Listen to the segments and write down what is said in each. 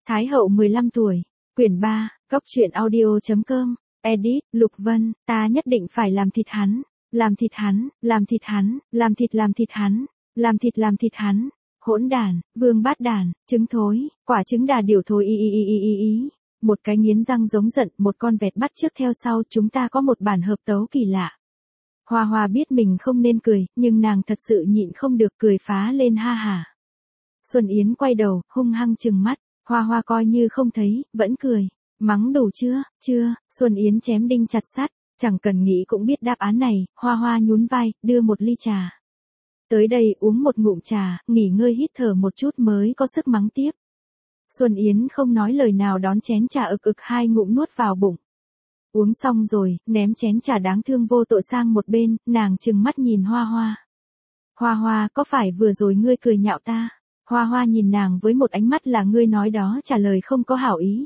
Thái hậu 15 tuổi, quyển 3, Cốc truyện audio.com, edit, Lục Vân, ta nhất định phải làm thịt hắn, làm thịt hắn, làm thịt hắn, làm thịt hắn, làm thịt hắn, hỗn đản, vương bát đản, trứng thối, quả trứng đà điểu thối ý. Một cái nghiến răng giống giận, một con vẹt bắt trước theo sau, chúng ta có một bản hợp tấu kỳ lạ. Hoa Hoa biết mình không nên cười, nhưng nàng thật sự nhịn không được cười phá lên ha hả. Xuân Yến quay đầu, hung hăng trừng mắt, Hoa Hoa coi như không thấy, vẫn cười. Mắng đủ chưa, Xuân Yến chém đinh chặt sắt, chẳng cần nghĩ cũng biết đáp án này, Hoa Hoa nhún vai, đưa một ly trà. Tới đây uống một ngụm trà, nghỉ ngơi hít thở một chút mới có sức mắng tiếp. Xuân Yến không nói lời nào đón chén trà ực hai ngụm nuốt vào bụng. Uống xong rồi, ném chén trà đáng thương vô tội sang một bên, nàng trừng mắt nhìn Hoa Hoa. Hoa Hoa, có phải vừa rồi ngươi cười nhạo ta? Hoa Hoa nhìn nàng với một ánh mắt là ngươi nói đó trả lời không có hảo ý.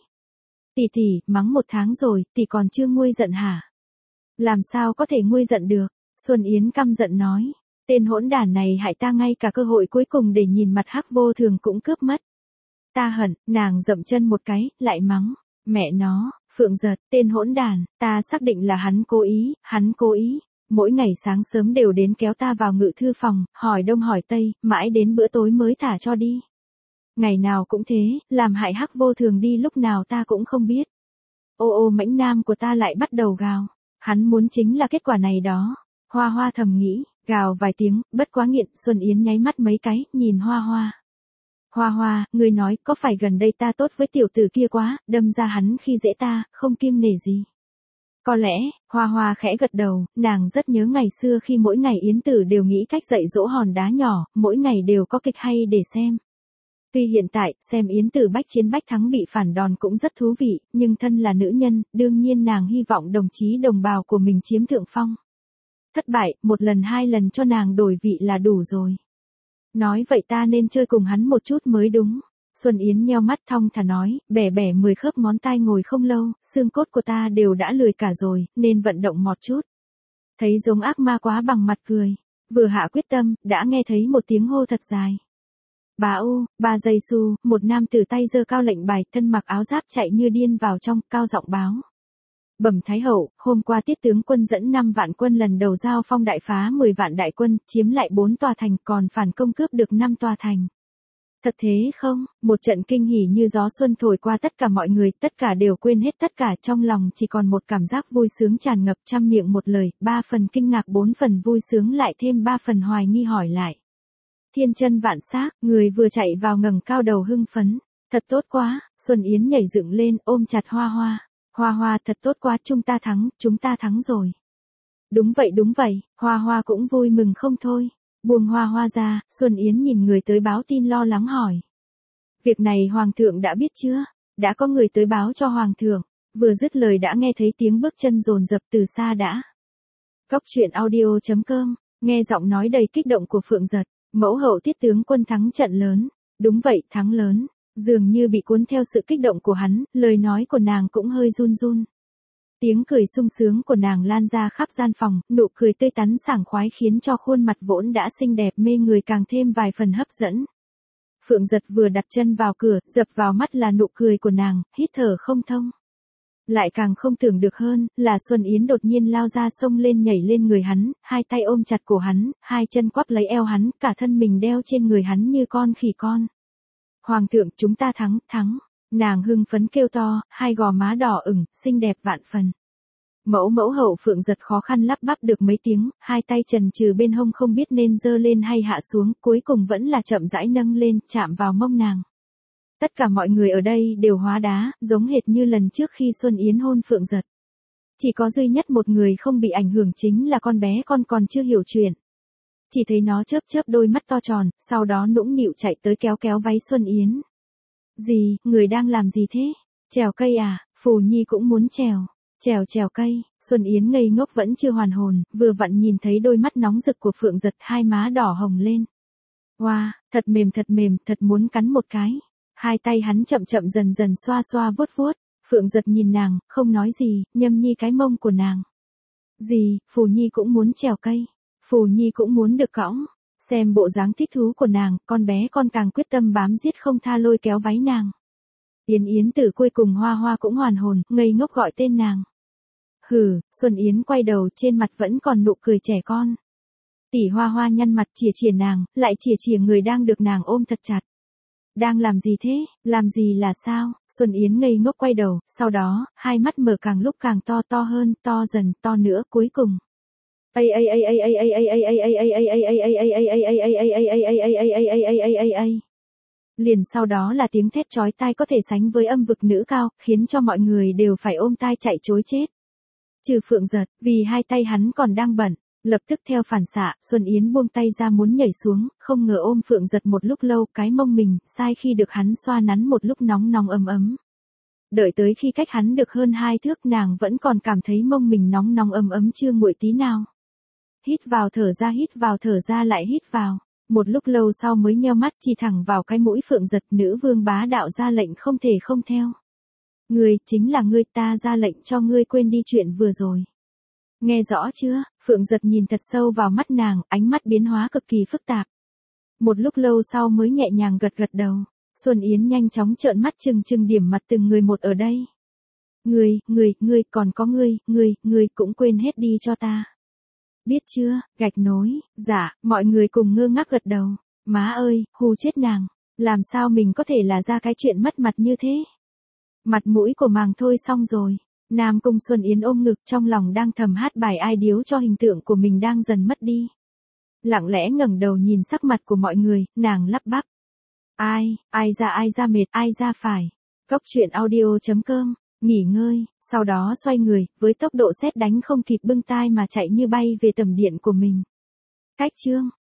Tỷ, mắng 1 tháng rồi, tỷ còn chưa nguôi giận hả? Làm sao có thể nguôi giận được? Xuân Yến căm giận nói. Tên hỗn đản này hại ta ngay cả cơ hội cuối cùng để nhìn mặt Hắc Vô Thường cũng cướp mất. Ta hận, nàng dậm chân một cái, lại mắng. Mẹ nó, Phượng Giật, tên hỗn đản, ta xác định là hắn cố ý. Mỗi ngày sáng sớm đều đến kéo ta vào ngự thư phòng, hỏi đông hỏi tây, mãi đến bữa tối mới thả cho đi. Ngày nào cũng thế, làm hại Hắc Vô Thường đi lúc nào ta cũng không biết. Ô mãnh nam của ta lại bắt đầu gào. Hắn muốn chính là kết quả này đó. Hoa Hoa thầm nghĩ, gào vài tiếng, bất quá nghiện. Xuân Yến nháy mắt mấy cái, nhìn Hoa Hoa. Hoa Hoa, ngươi nói có phải gần đây ta tốt với tiểu tử kia quá, đâm ra hắn khi dễ ta, không kiêng nể gì. Có lẽ, Hoa Hoa khẽ gật đầu, nàng rất nhớ ngày xưa khi mỗi ngày Yến Tử đều nghĩ cách dạy dỗ hòn đá nhỏ, mỗi ngày đều có kịch hay để xem. Tuy hiện tại, xem Yến Tử bách chiến bách thắng bị phản đòn cũng rất thú vị, nhưng thân là nữ nhân, đương nhiên nàng hy vọng đồng chí đồng bào của mình chiếm thượng phong. Thất bại, 1 lần 2 lần cho nàng đổi vị là đủ rồi. Nói vậy ta nên chơi cùng hắn một chút mới đúng. Xuân Yến nheo mắt thong thả nói, bẻ 10 khớp ngón tay ngồi không lâu, xương cốt của ta đều đã lười cả rồi, nên vận động một chút. Thấy giống ác ma quá bằng mặt cười. Vừa hạ quyết tâm, đã nghe thấy một tiếng hô thật dài. Ba giây xu, một nam tử tay giơ cao lệnh bài, thân mặc áo giáp chạy như điên vào trong, cao giọng báo. Bẩm Thái hậu, hôm qua Tiết tướng quân dẫn 5 vạn quân lần đầu giao phong đại phá 10 vạn đại quân, chiếm lại 4 tòa thành, còn phản công cướp được 5 tòa thành. Thật thế không? Một trận kinh hỉ như gió xuân thổi qua tất cả mọi người, tất cả đều quên hết tất cả, trong lòng chỉ còn một cảm giác vui sướng tràn ngập, trăm miệng một lời, 3 phần kinh ngạc 4 phần vui sướng lại thêm 3 phần hoài nghi hỏi lại. Thiên chân vạn xác, người vừa chạy vào ngẩng cao đầu hưng phấn. Thật tốt quá, Xuân Yến nhảy dựng lên, ôm chặt Hoa Hoa. Hoa Hoa, thật tốt quá, chúng ta thắng rồi. Đúng vậy, Hoa Hoa cũng vui mừng không thôi. Buông Hoa Hoa ra, Xuân Yến nhìn người tới báo tin lo lắng hỏi. Việc này Hoàng thượng đã biết chưa? Đã có người tới báo cho Hoàng thượng. Vừa dứt lời đã nghe thấy tiếng bước chân dồn dập từ xa đã. Cốc truyện audio.com, nghe giọng nói đầy kích động của Phượng Giật. Mẫu hậu Tiết tướng quân thắng trận lớn. Đúng vậy, thắng lớn. Dường như bị cuốn theo sự kích động của hắn, lời nói của nàng cũng hơi run. Tiếng cười sung sướng của nàng lan ra khắp gian phòng, nụ cười tươi tắn sảng khoái khiến cho khuôn mặt vốn đã xinh đẹp mê người càng thêm vài phần hấp dẫn. Phượng Giật vừa đặt chân vào cửa, dập vào mắt là nụ cười của nàng, hít thở không thông. Lại càng không tưởng được hơn, là Xuân Yến đột nhiên lao ra xông lên nhảy lên người hắn, 2 tay ôm chặt cổ hắn, 2 chân quắp lấy eo hắn, cả thân mình đeo trên người hắn như con khỉ con. Hoàng thượng, chúng ta thắng. Nàng hưng phấn kêu to, 2 gò má đỏ ửng, xinh đẹp vạn phần. Mẫu hậu Phượng Giật khó khăn lắp bắp được mấy tiếng, 2 tay trần trừ bên hông không biết nên giơ lên hay hạ xuống, cuối cùng vẫn là chậm rãi nâng lên, chạm vào mông nàng. Tất cả mọi người ở đây đều hóa đá, giống hệt như lần trước khi Xuân Yến hôn Phượng Giật. Chỉ có duy nhất một người không bị ảnh hưởng chính là con bé con còn chưa hiểu chuyện. Chỉ thấy nó chớp đôi mắt to tròn, sau đó nũng nịu chạy tới kéo váy Xuân Yến. Gì, người đang làm gì thế? Trèo cây à? Phù Nhi cũng muốn trèo. Trèo cây. Xuân Yến ngây ngốc vẫn chưa hoàn hồn, vừa vặn nhìn thấy đôi mắt nóng rực của Phượng Giật, 2 má đỏ hồng lên. Wow, thật mềm, thật muốn cắn một cái. 2 tay hắn chậm dần xoa vuốt. Phượng Giật nhìn nàng, không nói gì, nhâm nhi cái mông của nàng. Gì, Phù Nhi cũng muốn trèo cây. Phù Nhi cũng muốn được cõng. Xem bộ dáng thích thú của nàng, con bé con càng quyết tâm bám giết không tha lôi kéo váy nàng. Yến Yến Tử cuối cùng Hoa Hoa cũng hoàn hồn, ngây ngốc gọi tên nàng. Hừ, Xuân Yến quay đầu trên mặt vẫn còn nụ cười trẻ con. Tỷ Hoa Hoa nhăn mặt chìa chìa nàng, lại chìa chìa người đang được nàng ôm thật chặt. Đang làm gì thế, làm gì là sao? Xuân Yến ngây ngốc quay đầu, sau đó, hai mắt mở càng lúc càng to to hơn, to dần, to nữa, cuối cùng. Liền sau đó là tiếng thét chói tai có thể sánh với âm vực nữ cao, khiến cho mọi người đều phải ôm tai chạy trối chết. Trừ Phượng Giật, vì hai tay hắn còn đang bận, lập tức theo phản xạ, Xuân Yến buông tay ra muốn nhảy xuống, không ngờ ôm Phượng Giật một lúc lâu, cái mông mình, sai khi được hắn xoa nắn một lúc nóng nóng ấm ấm. Đợi tới khi cách hắn được hơn 2 thước nàng vẫn còn cảm thấy mông mình nóng nóng ấm ấm chưa nguội tí nào. Hít vào thở ra lại hít vào. Một lúc lâu sau mới nheo mắt chỉ thẳng vào cái mũi Phượng Giật, nữ vương bá đạo ra lệnh không thể không theo. Ngươi, chính là ngươi, ta ra lệnh cho ngươi quên đi chuyện vừa rồi. Nghe rõ chưa? Phượng Giật nhìn thật sâu vào mắt nàng, ánh mắt biến hóa cực kỳ phức tạp. Một lúc lâu sau mới nhẹ nhàng gật gật đầu. Xuân Yến nhanh chóng trợn mắt trừng điểm mặt từng người một ở đây. Ngươi, còn có ngươi cũng quên hết đi cho ta. Biết chưa, gạch nối, dạ, mọi người cùng ngơ ngác gật đầu. Má ơi, hù chết nàng, làm sao mình có thể là ra cái chuyện mất mặt như thế? Mặt mũi của màng thôi xong rồi. Nam Cung Xuân Yến ôm ngực trong lòng đang thầm hát bài ai điếu cho hình tượng của mình đang dần mất đi. Lặng lẽ ngẩng đầu nhìn sắc mặt của mọi người, nàng lắp bắp. Ai ra mệt, ai ra phải. Cốc truyện audio.com, nghỉ ngơi, sau đó xoay người, với tốc độ sét đánh không kịp bưng tai mà chạy như bay về tầm điện của mình. Cách chương